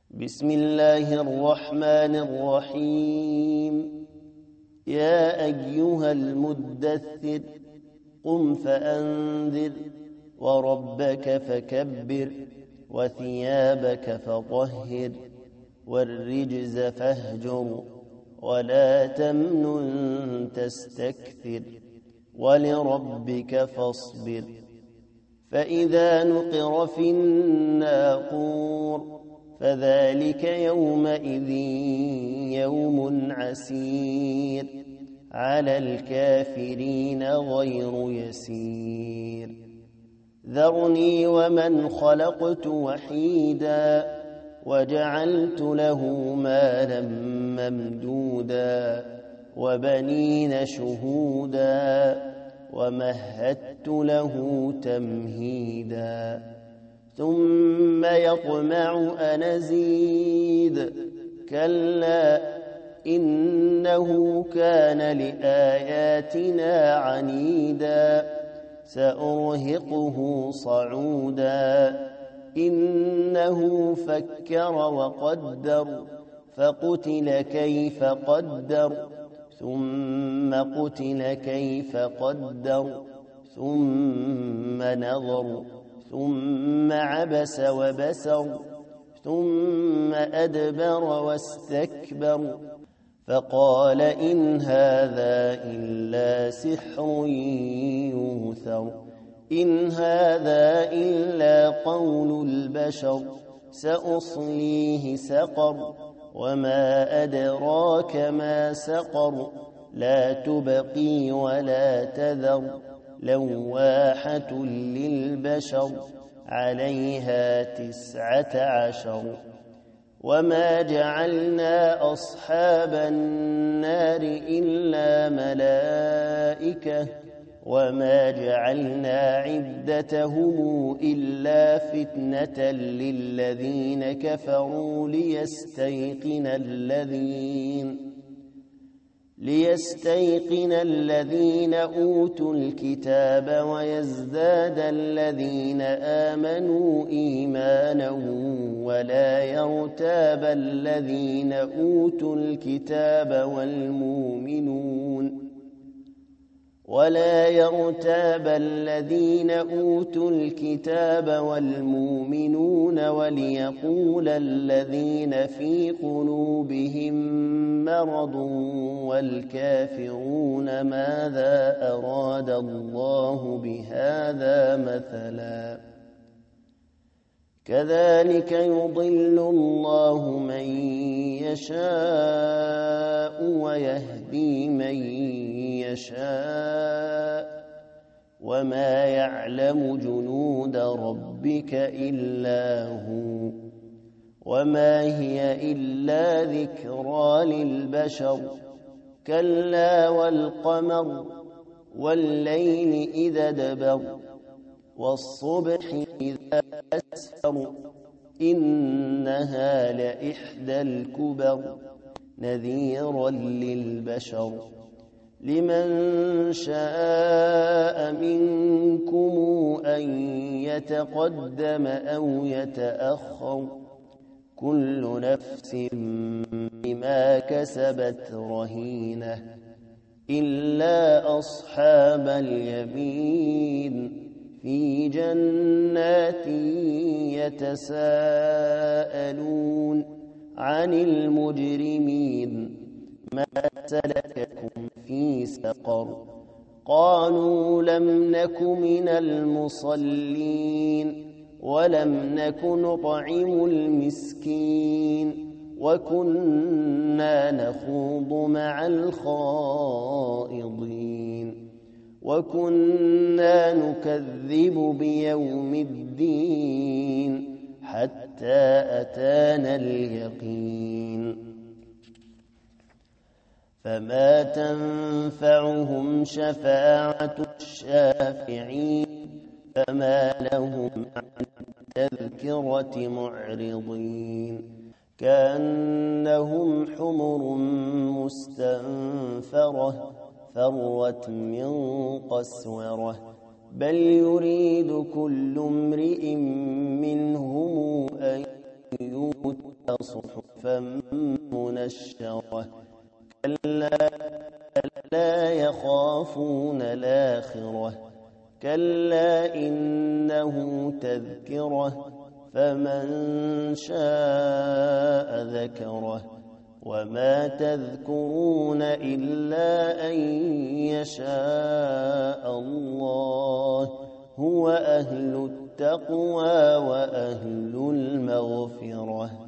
بسم الله الرحمن الرحيم. يا أيها المدثر قم فأنذر وربك فكبر وثيابك فطهر والرجز فاهجر ولا تمنن تستكثر ولربك فاصبر. فإذا نقر في الناقور فذلك يومئذ يوم عسير على الكافرين غير يسير. ذرني ومن خلقت وحيدا وجعلت له مالا ممدودا وبنين شهودا ومهدت له تمهيدا ثم يطمع أن أزيد كلا إنه كان لآياتنا عنيدا سأرهقه صعودا إنه فكر وقدر فقتل كيف قدر ثم قتل كيف قدر ثم نظر ثم عبس وبسر ثم أدبر واستكبر فقال إن هذا إلا سحر يؤثر إن هذا إلا قول البشر سأصليه سقر وما أدراك ما سقر لا تبقي ولا تذر لواحة للبشر عليها 19. وما جعلنا أصحاب النار إلا ملائكة وما جعلنا عدتهم إلا فتنة للذين كفروا ليستيقن الذين أوتوا الكتاب ويزداد الذين آمنوا إيمانا ولا يرتاب الذين أوتوا الكتاب والمؤمنون وليقول الذين في قلوبهم مرض والكافرون ماذا أراد الله بهذا مثلا كذلك يضل الله من يشاء ويهدي من يشاء وما يعلم جنود ربك إلا هو وما هي إلا ذكرى للبشر كلا والقمر والليل إذا دبر والصبح إذا أسفر إنها لإحدى الكبر نذيرا للبشر لمن شاء منكم أن يتقدم أو يتأخر كل نفس بما كسبت رهينة إلا أصحاب اليمين في جنات يتساءلون عن المجرمين ما سلككم في سقر قالوا لم نك من المصلين ولم نك نطعم المسكين وكنا نخوض مع الخائضين وكنا نكذب بيوم الدين حتى أتانا اليقين فما تنفعهم شفاعة الشافعين فما لهم عن التذكرة معرضين كأنهم حمر مستنفرة فرت من قسورة بل يريد كل امرئ منهم أن يؤتى صحفا منشرة كلا لا يخافون الآخرة كلا إنه تذكرة فمن شاء ذكره وما تذكرون إلا أن يشاء الله هو أهل التقوى وأهل المغفرة